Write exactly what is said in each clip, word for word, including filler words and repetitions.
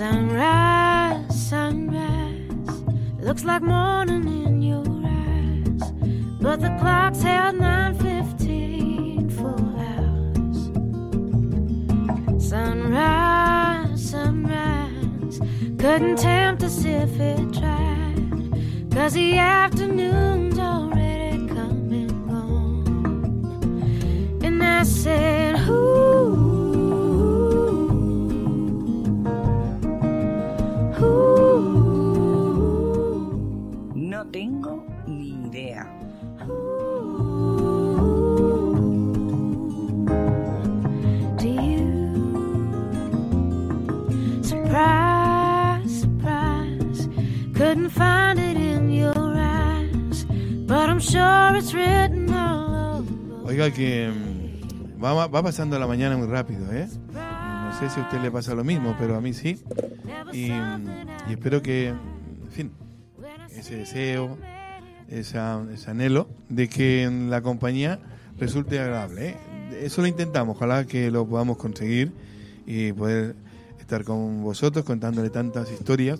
Sunrise, sunrise, looks like morning in your eyes, but the clock's held nine fifteen for hours. Sunrise, sunrise, couldn't tempt us if it tried, 'cause the afternoon's already come and gone. And I said, ooh, no tengo ni idea. Do you? Surprise, surprise, couldn't find it in your eyes, but I'm sure it's written all over. Oiga, que va, va pasando la mañana muy rápido, ¿eh? No sé si a usted le pasa lo mismo, pero a mí sí. Y, y espero que, en fin, ese deseo, esa, ese anhelo de que la compañía resulte agradable, ¿eh? Eso lo intentamos, ojalá que lo podamos conseguir y poder estar con vosotros contándole tantas historias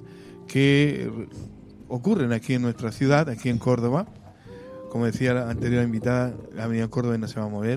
que ocurren aquí en nuestra ciudad, aquí en Córdoba. Como decía la anterior invitada, la avenida Córdoba no se va a mover,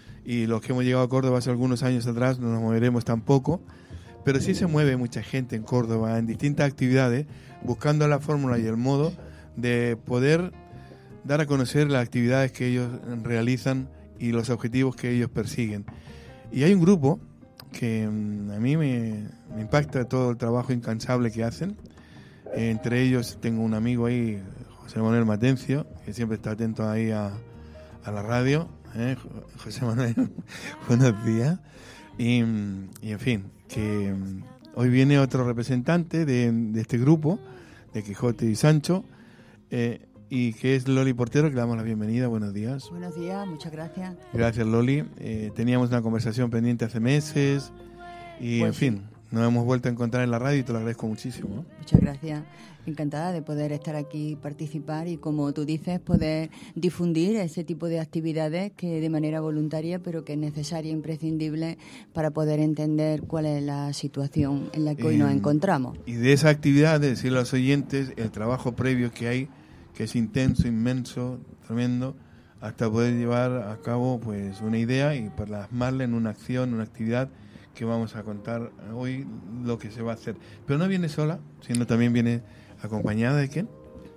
y los que hemos llegado a Córdoba hace algunos años atrás no nos moveremos tampoco, pero sí se mueve mucha gente en Córdoba en distintas actividades, buscando la fórmula y el modo de poder dar a conocer las actividades que ellos realizan y los objetivos que ellos persiguen. Y hay un grupo que a mí me, me impacta todo el trabajo incansable que hacen. Eh, entre ellos tengo un amigo ahí, José Manuel Matencio, que siempre está atento ahí a, a la radio. ¿eh? José Manuel, buenos días. Y, y en fin, que hoy viene otro representante de, de este grupo, de Quijote y Sancho, eh, y que es Loli Portero, que le damos la bienvenida. Buenos días. Buenos días, muchas gracias. Gracias, Loli. Eh, teníamos una conversación pendiente hace meses y, pues en fin, sí, nos hemos vuelto a encontrar en la radio y te lo agradezco muchísimo, ¿no? Muchas gracias. Encantada de poder estar aquí, participar y, como tú dices, poder difundir ese tipo de actividades que de manera voluntaria, pero que es necesaria e imprescindible para poder entender cuál es la situación en la que hoy eh, nos encontramos. Y de esa actividad, de decirle a los oyentes, el trabajo previo que hay, que es intenso, inmenso, tremendo, hasta poder llevar a cabo pues una idea y plasmarla en una acción, una actividad que vamos a contar hoy lo que se va a hacer. Pero no viene sola, sino también viene acompañada de ¿quién?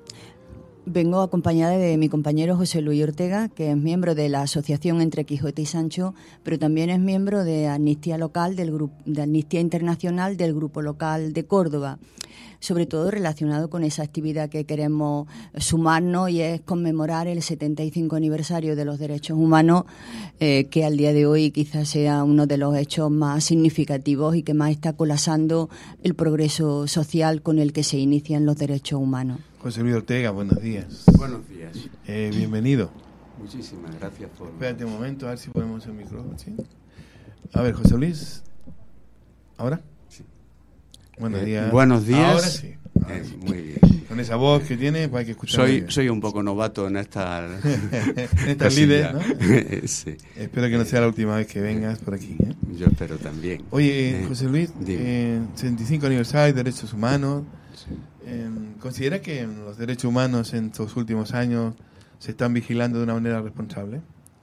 Vengo acompañada de mi compañero José Luis Ortega, que es miembro de la asociación Entre Quijote y Sancho, pero también es miembro de Amnistía Local, del grupo de Amnistía Internacional del Grupo Local de Córdoba, sobre todo relacionado con esa actividad que queremos sumarnos, y es conmemorar el setenta y cinco aniversario de los derechos humanos, eh, que al día de hoy quizás sea uno de los hechos más significativos y que más está colapsando el progreso social con el que se inician los derechos humanos. José Luis Ortega, buenos días. Buenos días. Eh, bienvenido. Muchísimas gracias por... Espérate un momento, a ver si ponemos el micrófono. ¿Sí? A ver, José Luis. ¿Ahora? Sí. Buenos eh, días. Buenos días. Ahora sí. Ahora eh, sí. Muy bien. Con esa voz que tiene, pues hay que escuchar. Soy, soy un poco novato en esta... en esta líder, ¿no? Sí. Espero que no sea la última vez que vengas por aquí, ¿eh? Yo espero también. Oye, eh, José Luis, dime. eh, setenta y cinco aniversario de derechos humanos. Sí. Eh, ¿Considera que los derechos humanos en estos últimos años se están vigilando de una manera responsable?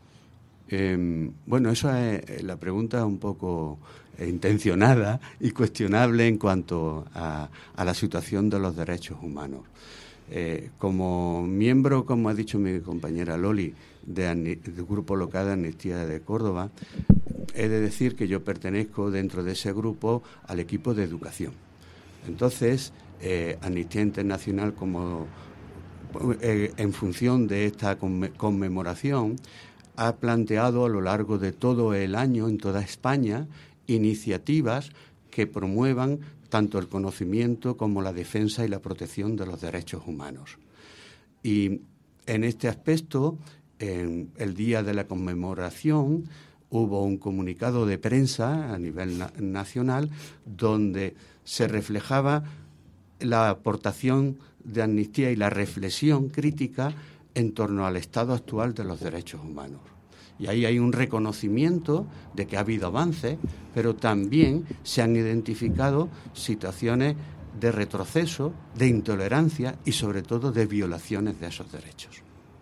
Eh, bueno, eso es la pregunta un poco intencionada y cuestionable en cuanto a, a la situación de los derechos humanos. Eh, como miembro, como ha dicho mi compañera Loli, de, del Grupo Local de Amnistía de Córdoba, he de decir que yo pertenezco dentro de ese grupo al equipo de educación. Entonces, eh, Amnistía Internacional, como eh, en función de esta conmemoración, ha planteado a lo largo de todo el año en toda España iniciativas que promuevan tanto el conocimiento como la defensa y la protección de los derechos humanos. Y en este aspecto, en el día de la conmemoración, hubo un comunicado de prensa a nivel na- nacional donde se reflejaba la aportación de Amnistía y la reflexión crítica en torno al estado actual de los derechos humanos. Y ahí hay un reconocimiento de que ha habido avances, pero también se han identificado situaciones de retroceso, de intolerancia y sobre todo de violaciones de esos derechos.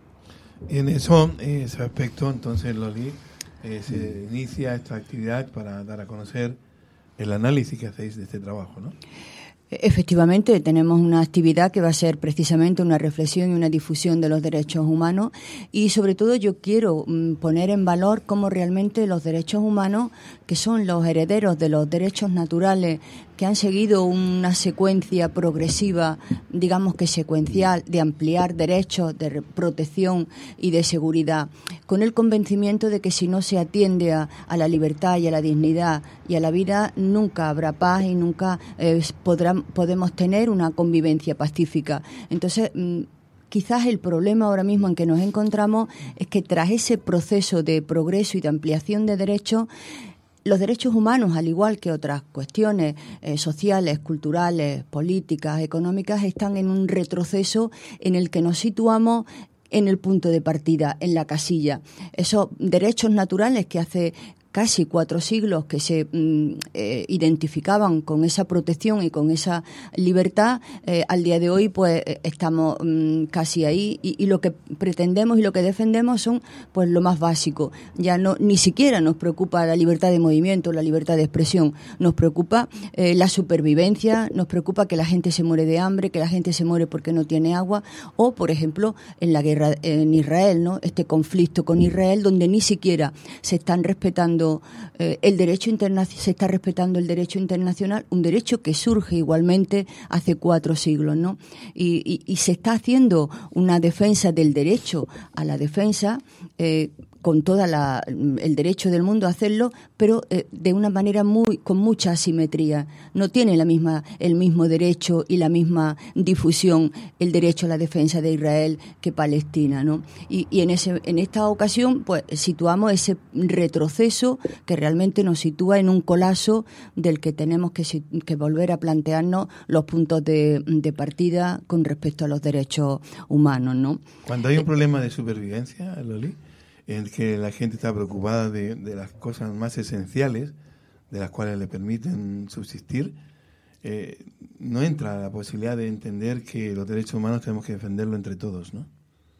Y en eso, ese aspecto, entonces, Loli, eh, se inicia esta actividad para dar a conocer el análisis que hacéis de este trabajo, ¿no? Efectivamente, tenemos una actividad que va a ser precisamente una reflexión y una difusión de los derechos humanos, y sobre todo yo quiero mm, poner en valor cómo realmente los derechos humanos, que son los herederos de los derechos naturales, que han seguido una secuencia progresiva, digamos que secuencial, de ampliar derechos de protección y de seguridad, con el convencimiento de que si no se atiende a, a la libertad y a la dignidad y a la vida, nunca habrá paz y nunca eh, podrán, podemos tener una convivencia pacífica. Entonces, mm, quizás el problema ahora mismo en que nos encontramos es que tras ese proceso de progreso y de ampliación de derechos, los derechos humanos, al igual que otras cuestiones eh, sociales, culturales, políticas, económicas, están en un retroceso en el que nos situamos en el punto de partida, en la casilla. Esos derechos naturales que hace casi cuatro siglos que se mm, eh, identificaban con esa protección y con esa libertad, eh, al día de hoy pues estamos mm, casi ahí, y, y lo que pretendemos y lo que defendemos son pues lo más básico. Ya no ni siquiera nos preocupa la libertad de movimiento, la libertad de expresión, nos preocupa eh, la supervivencia, nos preocupa que la gente se muere de hambre, que la gente se muere porque no tiene agua, o por ejemplo en la guerra en Israel, ¿no? Este conflicto con Israel, donde ni siquiera se están respetando Eh, el derecho internacional, se está respetando el derecho internacional, un derecho que surge igualmente hace cuatro siglos, ¿no? Y, y, y se está haciendo una defensa del derecho a la defensa, eh, con todo el derecho del mundo a hacerlo, pero eh, de una manera muy con mucha asimetría. No tiene la misma el mismo derecho y la misma difusión el derecho a la defensa de Israel que Palestina, ¿no? Y, y en ese en esta ocasión pues situamos ese retroceso que realmente nos sitúa en un colapso del que tenemos que, que volver a plantearnos los puntos de, de partida con respecto a los derechos humanos, ¿no? Cuando hay un problema de supervivencia, Loli, en que la gente está preocupada de, de las cosas más esenciales, de las cuales le permiten subsistir, eh, no entra la posibilidad de entender que los derechos humanos tenemos que defenderlo entre todos, ¿no?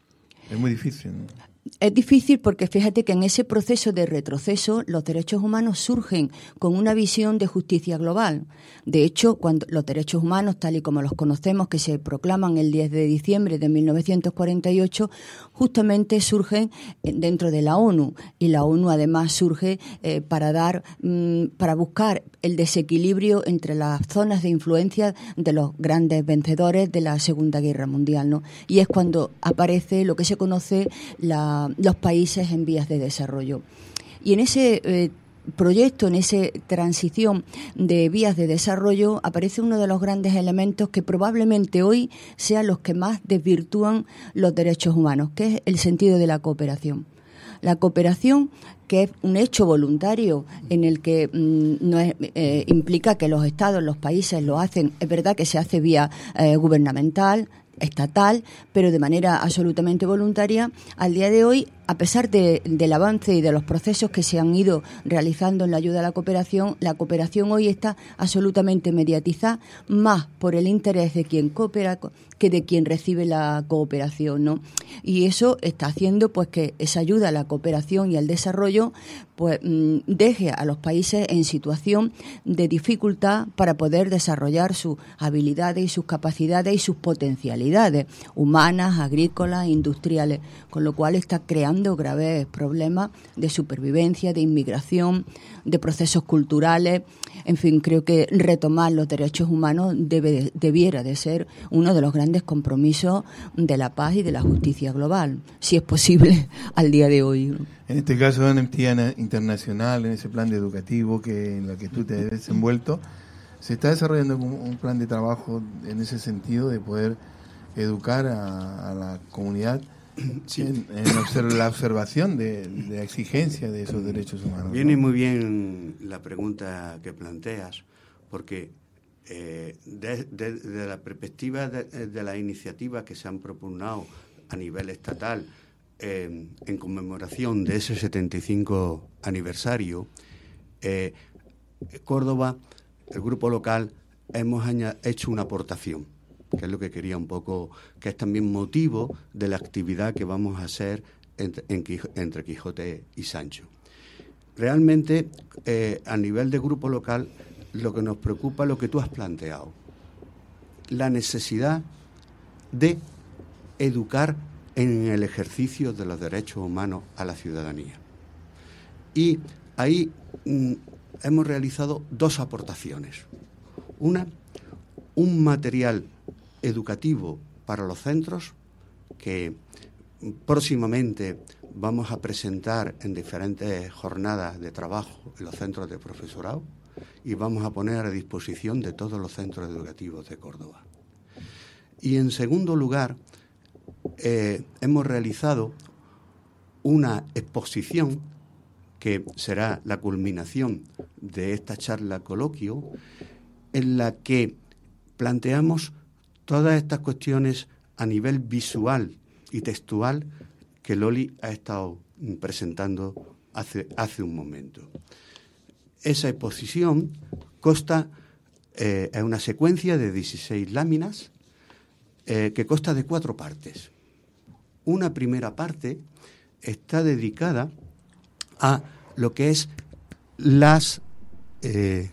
Es muy difícil, ¿no? Es difícil porque fíjate que en ese proceso de retroceso los derechos humanos surgen con una visión de justicia global. De hecho, cuando los derechos humanos, tal y como los conocemos, que se proclaman el diez de diciembre de mil novecientos cuarenta y ocho, justamente surgen dentro de la ONU. Y la ONU además surge eh, para dar, mmm, para buscar el desequilibrio entre las zonas de influencia de los grandes vencedores de la Segunda Guerra Mundial, ¿no? Y es cuando aparece lo que se conoce la los países en vías de desarrollo. Y en ese eh, proyecto, en esa transición de vías de desarrollo, aparece uno de los grandes elementos que probablemente hoy sean los que más desvirtúan los derechos humanos, que es el sentido de la cooperación. La cooperación, que es un hecho voluntario en el que mmm, no es, eh, implica que los estados, los países lo hacen, es verdad que se hace vía eh, gubernamental, estatal, pero de manera absolutamente voluntaria. Al día de hoy, a pesar de, del avance y de los procesos que se han ido realizando en la ayuda a la cooperación, la cooperación hoy está absolutamente mediatizada, más por el interés de quien coopera que de quien recibe la cooperación, ¿no? Y eso está haciendo pues que esa ayuda a la cooperación y al desarrollo pues mmm, deje a los países en situación de dificultad para poder desarrollar sus habilidades y sus capacidades y sus potencialidades humanas, agrícolas, industriales, con lo cual está creando graves problemas de supervivencia, de inmigración, de procesos culturales. En fin, creo que retomar los derechos humanos debe, debiera de ser uno de los grandes compromisos de la paz y de la justicia global, si es posible al día de hoy. En este caso, Amnistía Internacional, en ese plan de educativo que en el que tú te has desenvuelto, se está desarrollando un plan de trabajo en ese sentido de poder educar a, a la comunidad. Sí. En, en observ la observación de, de la exigencia de esos derechos humanos. Viene ¿no? muy bien la pregunta que planteas, porque eh, desde de, de la perspectiva de, de las iniciativas que se han propugnado a nivel estatal eh, en conmemoración de ese setenta y cinco aniversario, eh, Córdoba, el grupo local, hemos hecho una aportación, que es lo que quería un poco, que es también motivo de la actividad que vamos a hacer entre, en, entre Quijote y Sancho. Realmente, eh, a nivel de grupo local, lo que nos preocupa es lo que tú has planteado, la necesidad de educar en el ejercicio de los derechos humanos a la ciudadanía. Y ahí mm, hemos realizado dos aportaciones. Una, un material educativo para los centros que próximamente vamos a presentar en diferentes jornadas de trabajo en los centros de profesorado y vamos a poner a disposición de todos los centros educativos de Córdoba. Y en segundo lugar, eh, hemos realizado una exposición que será la culminación de esta charla coloquio, en la que planteamos todas estas cuestiones a nivel visual y textual que Loli ha estado presentando hace, hace un momento. Esa exposición consta, eh, es una secuencia de dieciséis láminas eh, que consta de cuatro partes. Una primera parte está dedicada a lo que es las, eh,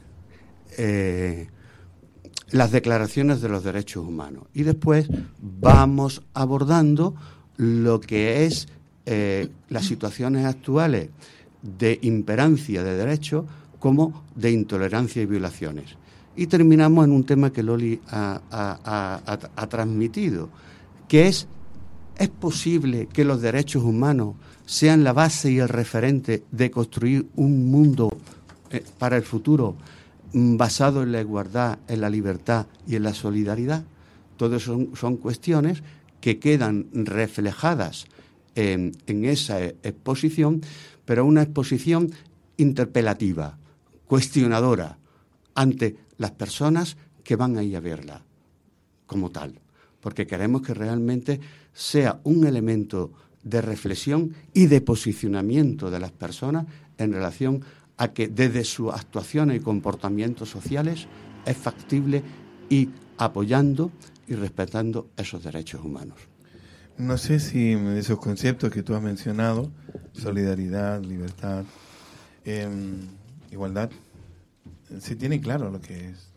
eh, las declaraciones de los derechos humanos. Y después vamos abordando lo que es eh, las situaciones actuales de imperancia de derechos como de intolerancia y violaciones. Y terminamos en un tema que Loli ha, ha, ha, ha transmitido, que es, ¿es posible que los derechos humanos sean la base y el referente de construir un mundo eh, para el futuro basado en la igualdad, en la libertad y en la solidaridad? Todas son, son cuestiones que quedan reflejadas en, en esa exposición, pero una exposición interpelativa, cuestionadora, ante las personas que van a ir a verla como tal, porque queremos que realmente sea un elemento de reflexión y de posicionamiento de las personas en relación a que desde sus actuaciones y comportamientos sociales es factible ir apoyando y respetando esos derechos humanos. No sé si esos conceptos que tú has mencionado, solidaridad, libertad, eh, igualdad, se tiene claro lo que es.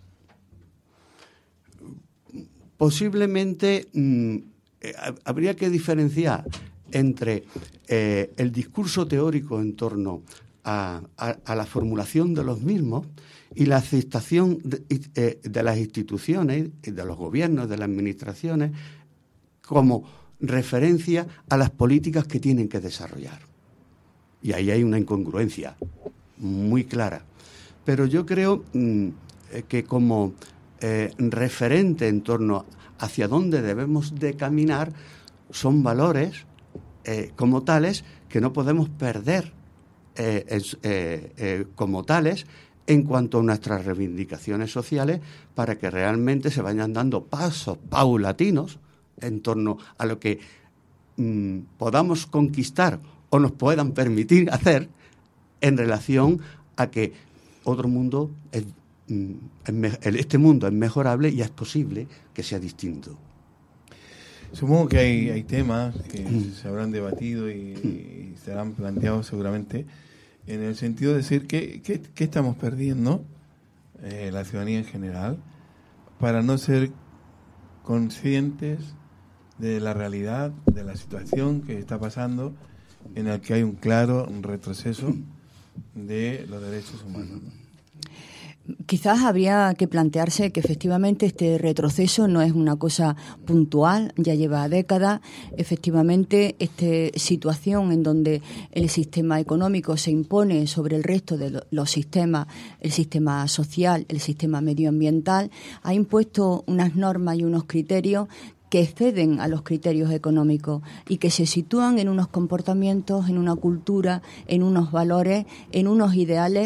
Posiblemente mmm, eh, habría que diferenciar entre eh, el discurso teórico en torno a, a, a la formulación de los mismos y la aceptación de, eh, de las instituciones, de los gobiernos, de las administraciones, como referencia a las políticas que tienen que desarrollar. Y ahí hay una incongruencia muy clara. Pero yo creo mmm, que como eh, referente en torno hacia dónde debemos de caminar son valores eh, como tales que no podemos perder eh, eh, eh, como tales en cuanto a nuestras reivindicaciones sociales, para que realmente se vayan dando pasos paulatinos en torno a lo que mmm, podamos conquistar o nos puedan permitir hacer en relación a que otro mundo, es, es, este mundo es mejorable y es posible que sea distinto. Supongo que hay, hay temas que mm. se habrán debatido y, y serán planteados seguramente en el sentido de decir que, que, que estamos perdiendo eh, la ciudadanía en general para no ser conscientes de la realidad, de la situación que está pasando, en el que hay un claro retroceso de los derechos humanos, ¿no? Quizás habría que plantearse que efectivamente este retroceso no es una cosa puntual, ya lleva décadas. Efectivamente, esta situación en donde el sistema económico se impone sobre el resto de los sistemas, el sistema social, el sistema medioambiental, ha impuesto unas normas y unos criterios que exceden a los criterios económicos y que se sitúan en unos comportamientos, en una cultura, en unos valores, en unos ideales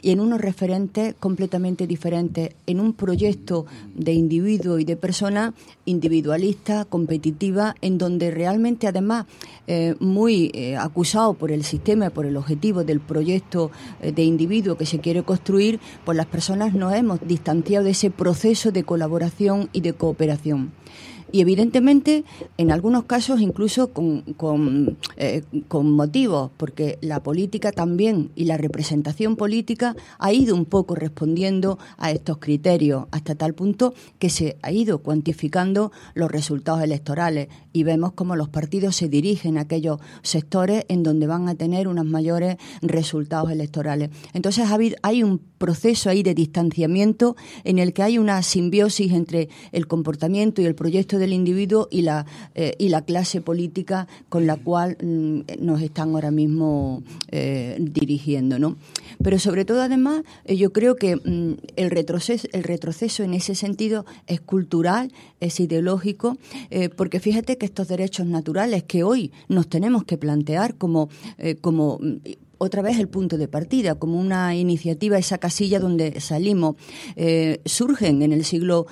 y en unos referentes completamente diferentes, en un proyecto de individuo y de persona individualista, competitiva, en donde realmente además eh, muy eh, acusado por el sistema, por el objetivo del proyecto eh, de individuo que se quiere construir, pues las personas nos hemos distanciado de ese proceso de colaboración y de cooperación. Y evidentemente, en algunos casos incluso con, con, eh, con motivos, porque la política también y la representación política ha ido un poco respondiendo a estos criterios, hasta tal punto que se ha ido cuantificando los resultados electorales y vemos cómo los partidos se dirigen a aquellos sectores en donde van a tener unos mayores resultados electorales. Entonces ha habido, hay un proceso ahí de distanciamiento en el que hay una simbiosis entre el comportamiento y el proyecto del individuo y la eh, y la clase política con la cual mm, nos están ahora mismo eh, dirigiendo, ¿no? Pero sobre todo, además, eh, yo creo que mm, el retroceso el retroceso en ese sentido es cultural, es ideológico, eh, porque fíjate que estos derechos naturales que hoy nos tenemos que plantear como eh, como otra vez el punto de partida, como una iniciativa, esa casilla donde salimos, eh, surgen en el siglo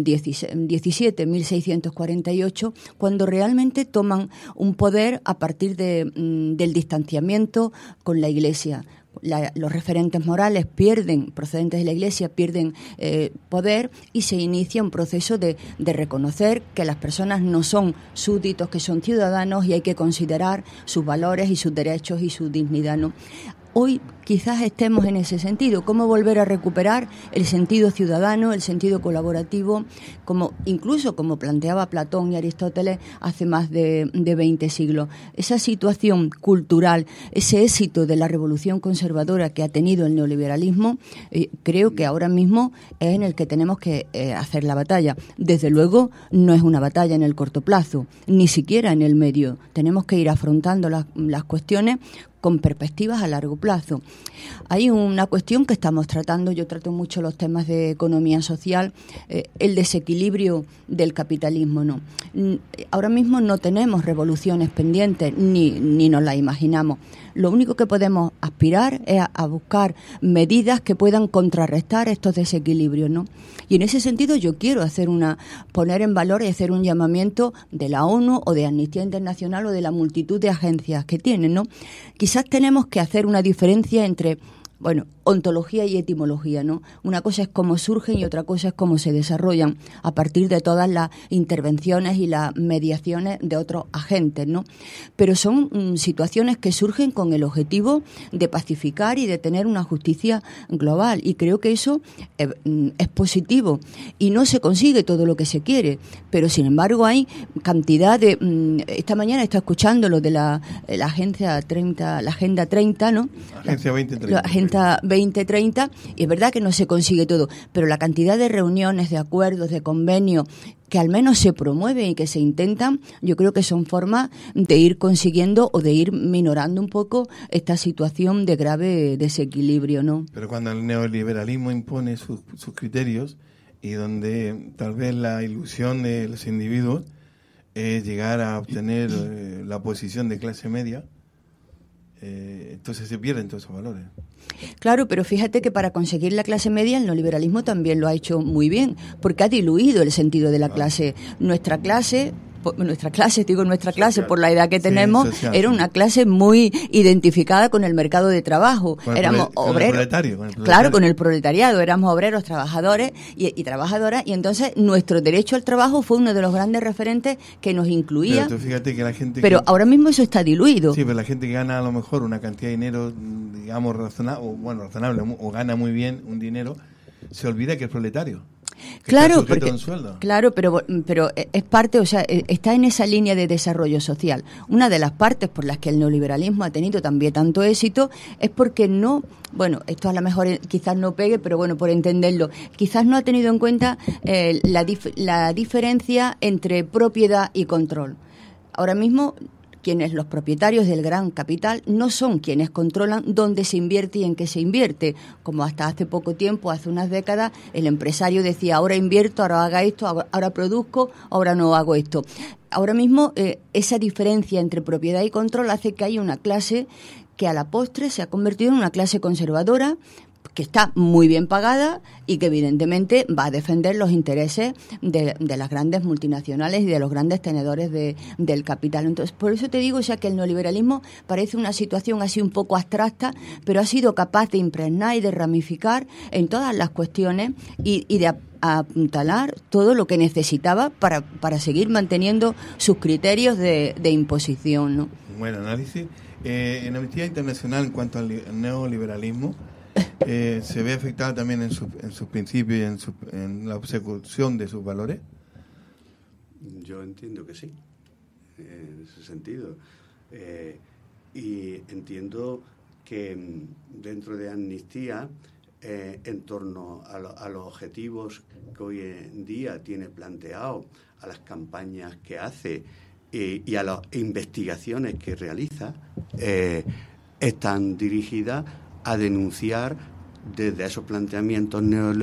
diecisiete, mil seiscientos cuarenta y ocho, cuando realmente toman un poder a partir de, mm, del distanciamiento con la Iglesia. La, los referentes morales pierden, procedentes de la Iglesia, pierden eh, poder y se inicia un proceso de, de reconocer que las personas no son súbditos, que son ciudadanos y hay que considerar sus valores y sus derechos y su dignidad, ¿no? Hoy quizás estemos en ese sentido, cómo volver a recuperar el sentido ciudadano, el sentido colaborativo, como incluso como planteaba Platón y Aristóteles hace más de, de veinte siglos. Esa situación cultural, ese éxito de la revolución conservadora que ha tenido el neoliberalismo, eh, creo que ahora mismo es en el que tenemos que eh, hacer la batalla. Desde luego no es una batalla en el corto plazo, ni siquiera en el medio. Tenemos que ir afrontando las, las cuestiones con perspectivas a largo plazo. Hay una cuestión que estamos tratando, yo trato mucho los temas de economía social, eh, el desequilibrio del capitalismo, ¿no? Ahora mismo no tenemos revoluciones pendientes, ni, ni nos las imaginamos. Lo único que podemos aspirar es a, a buscar medidas que puedan contrarrestar estos desequilibrios, ¿no? Y en ese sentido yo quiero hacer una, poner en valor y hacer un llamamiento de la ONU o de Amnistía Internacional o de la multitud de agencias que tienen, ¿no? Quizás tenemos que hacer una diferencia entre, bueno, ontología y etimología, ¿no? Una cosa es cómo surgen y otra cosa es cómo se desarrollan a partir de todas las intervenciones y las mediaciones de otros agentes, ¿no? Pero son mm, situaciones que surgen con el objetivo de pacificar y de tener una justicia global, y creo que eso eh, es positivo y no se consigue todo lo que se quiere, pero sin embargo hay cantidad de... Mm, esta mañana está escuchando lo de la, la agencia treinta, la Agenda treinta, ¿no? Agencia veinte treinta. La Agenda veinte treinta, y es verdad que no se consigue todo, pero la cantidad de reuniones, de acuerdos, de convenios que al menos se promueven y que se intentan, yo creo que son formas de ir consiguiendo o de ir minorando un poco esta situación de grave desequilibrio, ¿no? Pero cuando el neoliberalismo impone sus, sus criterios y donde tal vez la ilusión de los individuos es llegar a obtener eh, la posición de clase media, eh, entonces se pierden todos esos valores. Claro, pero fíjate que para conseguir la clase media el neoliberalismo también lo ha hecho muy bien, porque ha diluido el sentido de la clase. Nuestra clase... nuestra clase, digo nuestra clase por la edad que tenemos, sí, era una clase muy identificada con el mercado de trabajo. Con éramos con obreros. El proletario, con el proletario. Claro, con el proletariado, éramos obreros, trabajadores y, y trabajadoras, y entonces nuestro derecho al trabajo fue uno de los grandes referentes que nos incluía. Pero tú fíjate que la gente Pero que, ahora mismo eso está diluido. Sí, pero la gente que gana a lo mejor una cantidad de dinero, digamos, razonable, o bueno, razonable, o gana muy bien un dinero, se olvida que es proletario. Claro, porque, claro, pero pero es parte, o sea, está en esa línea de desarrollo social. Una de las partes por las que el neoliberalismo ha tenido también tanto éxito es porque no, bueno, esto a lo mejor quizás no pegue, pero bueno, por entenderlo, quizás no ha tenido en cuenta eh, la, dif- la diferencia entre propiedad y control. Ahora mismo, quienes los propietarios del gran capital no son quienes controlan dónde se invierte y en qué se invierte, como hasta hace poco tiempo, hace unas décadas, el empresario decía, ahora invierto, ahora haga esto, ahora produzco, ahora no hago esto. Ahora mismo eh, esa diferencia entre propiedad y control hace que haya una clase que a la postre se ha convertido en una clase conservadora, que está muy bien pagada y que evidentemente va a defender los intereses de, de las grandes multinacionales y de los grandes tenedores de, del capital. Entonces, por eso te digo, o sea, que el neoliberalismo parece una situación así un poco abstracta, pero ha sido capaz de impregnar y de ramificar en todas las cuestiones y, y de apuntalar todo lo que necesitaba para, para seguir manteniendo sus criterios de, de imposición, ¿no? Buen análisis. Eh, en Amnistía Internacional, en cuanto al neoliberalismo, Eh, ¿se ve afectada también en, su, en sus principios y en, su, en la persecución de sus valores? Yo entiendo que sí, eh, en ese sentido. Eh, y entiendo que dentro de Amnistía, eh, en torno a, lo, a los objetivos que hoy en día tiene planteado, a las campañas que hace eh, y a las investigaciones que realiza, eh, están dirigidas a denunciar desde esos planteamientos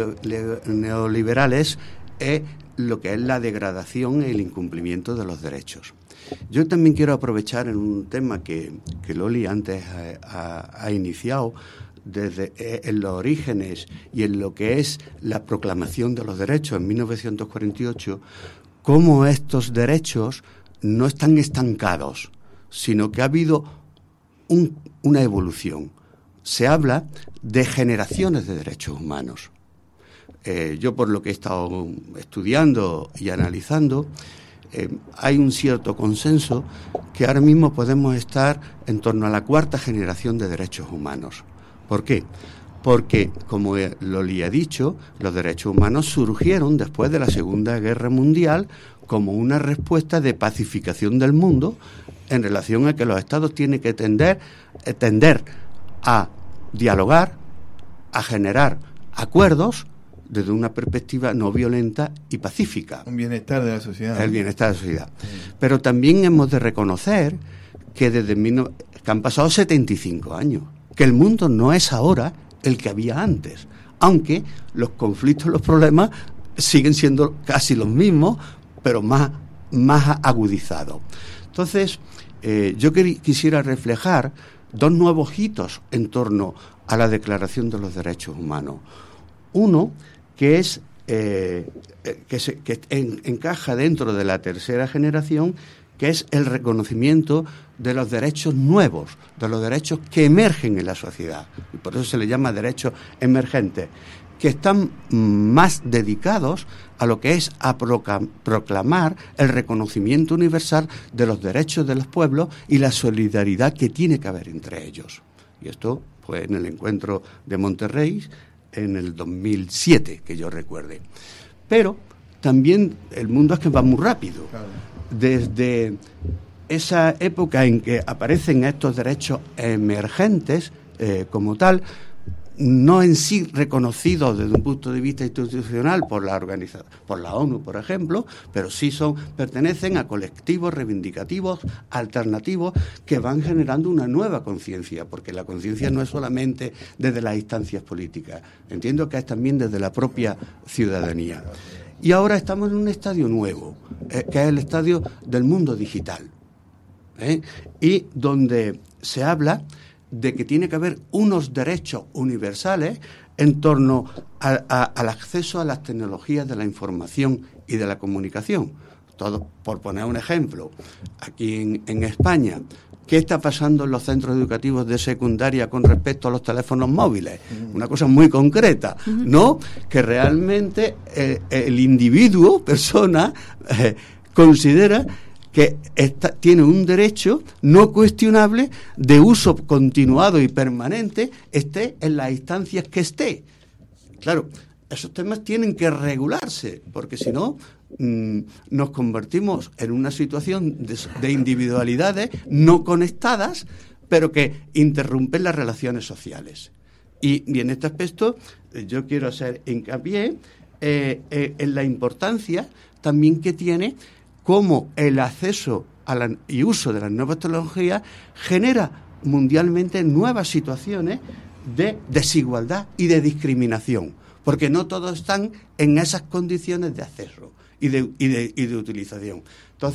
neoliberales eh, lo que es la degradación y el incumplimiento de los derechos. Yo también quiero aprovechar en un tema que, que Loli antes ha, ha, ha iniciado, desde eh, en los orígenes y en lo que es la proclamación de los derechos en mil novecientos cuarenta y ocho, cómo estos derechos no están estancados, sino que ha habido un, una evolución. Se habla de generaciones de derechos humanos. Eh, yo, por lo que he estado estudiando y analizando, eh, hay un cierto consenso que ahora mismo podemos estar en torno a la cuarta generación de derechos humanos. ¿Por qué? Porque, como Loli ha dicho, los derechos humanos surgieron después de la Segunda Guerra Mundial como una respuesta de pacificación del mundo en relación a que los estados tienen que tender, tender a dialogar, a generar acuerdos desde una perspectiva no violenta y pacífica. Un bienestar de la sociedad. El bienestar de la sociedad. Sí. Pero también hemos de reconocer que desde mil, que han pasado setenta y cinco años, que el mundo no es ahora el que había antes, aunque los conflictos, los problemas siguen siendo casi los mismos, pero más, más agudizados. Entonces, eh, yo quer- quisiera reflejar dos nuevos hitos en torno a la Declaración de los Derechos Humanos. Uno, que es eh, que, se, que en, encaja dentro de la tercera generación, que es el reconocimiento de los derechos nuevos, de los derechos que emergen en la sociedad. Y por eso se le llama derechos emergentes, que están más dedicados a lo que es a proclamar el reconocimiento universal de los derechos de los pueblos y la solidaridad que tiene que haber entre ellos. Y esto fue en el encuentro de Monterrey en el dos mil siete, que yo recuerde. Pero también el mundo es que va muy rápido. Desde esa época en que aparecen estos derechos emergentes eh, como tal, no en sí reconocidos desde un punto de vista institucional por la organización, por la ONU, por ejemplo, pero sí son pertenecen a colectivos reivindicativos, alternativos, que van generando una nueva conciencia, porque la conciencia no es solamente desde las instancias políticas, entiendo que es también desde la propia ciudadanía. Y ahora estamos en un estadio nuevo, eh, que es el estadio del mundo digital, ¿eh? Y donde se habla de que tiene que haber unos derechos universales en torno a, a, al acceso a las tecnologías de la información y de la comunicación. Todo, por poner un ejemplo, aquí en, en España, ¿qué está pasando en los centros educativos de secundaria con respecto a los teléfonos móviles? Una cosa muy concreta, ¿no? Que realmente eh, el individuo, persona, eh, considera que está, tiene un derecho no cuestionable de uso continuado y permanente, esté en las instancias que esté. Claro, esos temas tienen que regularse, porque si no, mmm, nos convertimos en una situación de, de individualidades no conectadas, pero que interrumpen las relaciones sociales. Y, y en este aspecto yo quiero hacer hincapié eh, eh, en la importancia también que tiene cómo el acceso a la, y uso de las nuevas tecnologías genera mundialmente nuevas situaciones de desigualdad y de discriminación, porque no todos están en esas condiciones de acceso y de, y de, y de utilización. Entonces,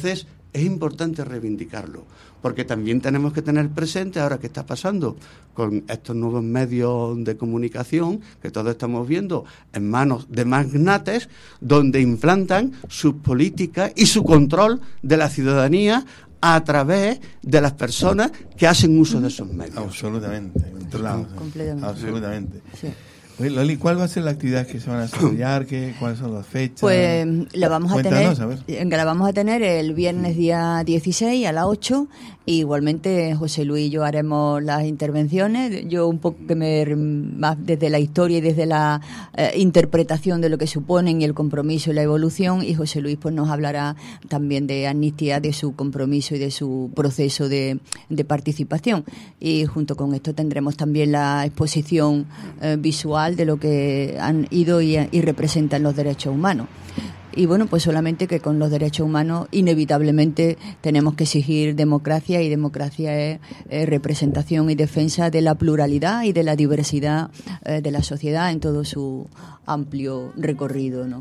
es importante reivindicarlo, porque también tenemos que tener presente ahora qué está pasando con estos nuevos medios de comunicación que todos estamos viendo en manos de magnates, donde implantan sus políticas y su control de la ciudadanía a través de las personas que hacen uso de esos medios. Absolutamente, controlados. Sí, completamente. Absolutamente. Sí. Oye, Loli, ¿cuál va a ser la actividad que se van a desarrollar? ¿Qué, ¿Cuáles son las fechas? Pues la vamos a Cuéntanos, tener, a ver. la vamos a tener el viernes día dieciséis a las ocho, y igualmente José Luis y yo haremos las intervenciones. Yo un poco que me más desde la historia y desde la eh, interpretación de lo que suponen y el compromiso y la evolución, y José Luis pues nos hablará también de Amnistía, de su compromiso y de su proceso de, de participación. Y junto con esto tendremos también la exposición eh, visual de lo que han ido y, y representan los derechos humanos. Y bueno, pues solamente que con los derechos humanos inevitablemente tenemos que exigir democracia, y democracia es, es representación y defensa de la pluralidad y de la diversidad eh, de la sociedad en todo su amplio recorrido, ¿no?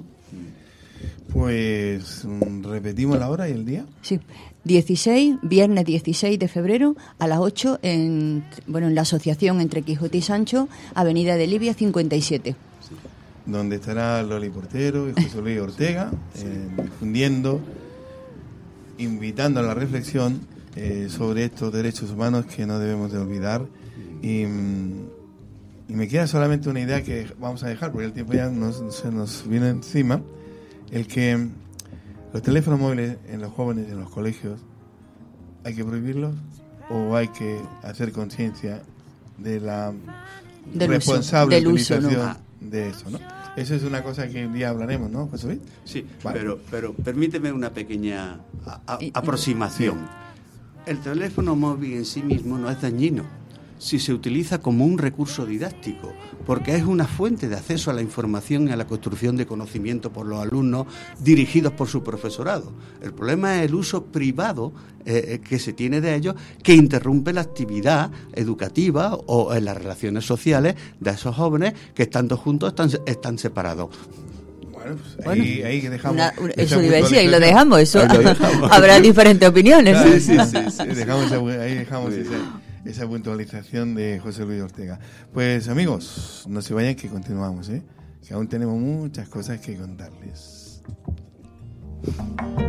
Pues repetimos la hora y el día. Sí, dieciséis, viernes dieciséis de febrero a las ocho en, bueno, en la asociación Entre Quijote y Sancho, Avenida de Libia cincuenta y siete. Donde estará Loli Portero y José Luis Ortega eh, difundiendo, invitando a la reflexión eh, sobre estos derechos humanos que no debemos de olvidar. Y, y me queda solamente una idea que vamos a dejar, porque el tiempo ya nos, se nos viene encima, el que los teléfonos móviles en los jóvenes, en los colegios, ¿hay que prohibirlos o hay que hacer conciencia de la del responsable uso, del utilización uso, ¿no? de eso, ¿no? Eso es una cosa que un día hablaremos, ¿no, José Luis? Sí, vale. pero, pero, pero permíteme una pequeña a, a, aproximación. Sí. El teléfono móvil en sí mismo no es dañino si se utiliza como un recurso didáctico, porque es una fuente de acceso a la información y a la construcción de conocimiento por los alumnos dirigidos por su profesorado. El problema es el uso privado eh, que se tiene de ellos, que interrumpe la actividad educativa o en las relaciones sociales de esos jóvenes que estando juntos están, están separados. Bueno, pues Bueno, ahí, ahí dejamos. Una, una, esa eso iba a decir, ahí lo puntualización. dejamos, eso Ahí lo dejamos. habrá diferentes opiniones. Claro, ¿no? sí, sí, sí, dejamos esa, ahí dejamos esa, esa puntualización de José Luis Ortega. Pues amigos, no se vayan que continuamos, ¿eh? Que aún tenemos muchas cosas que contarles.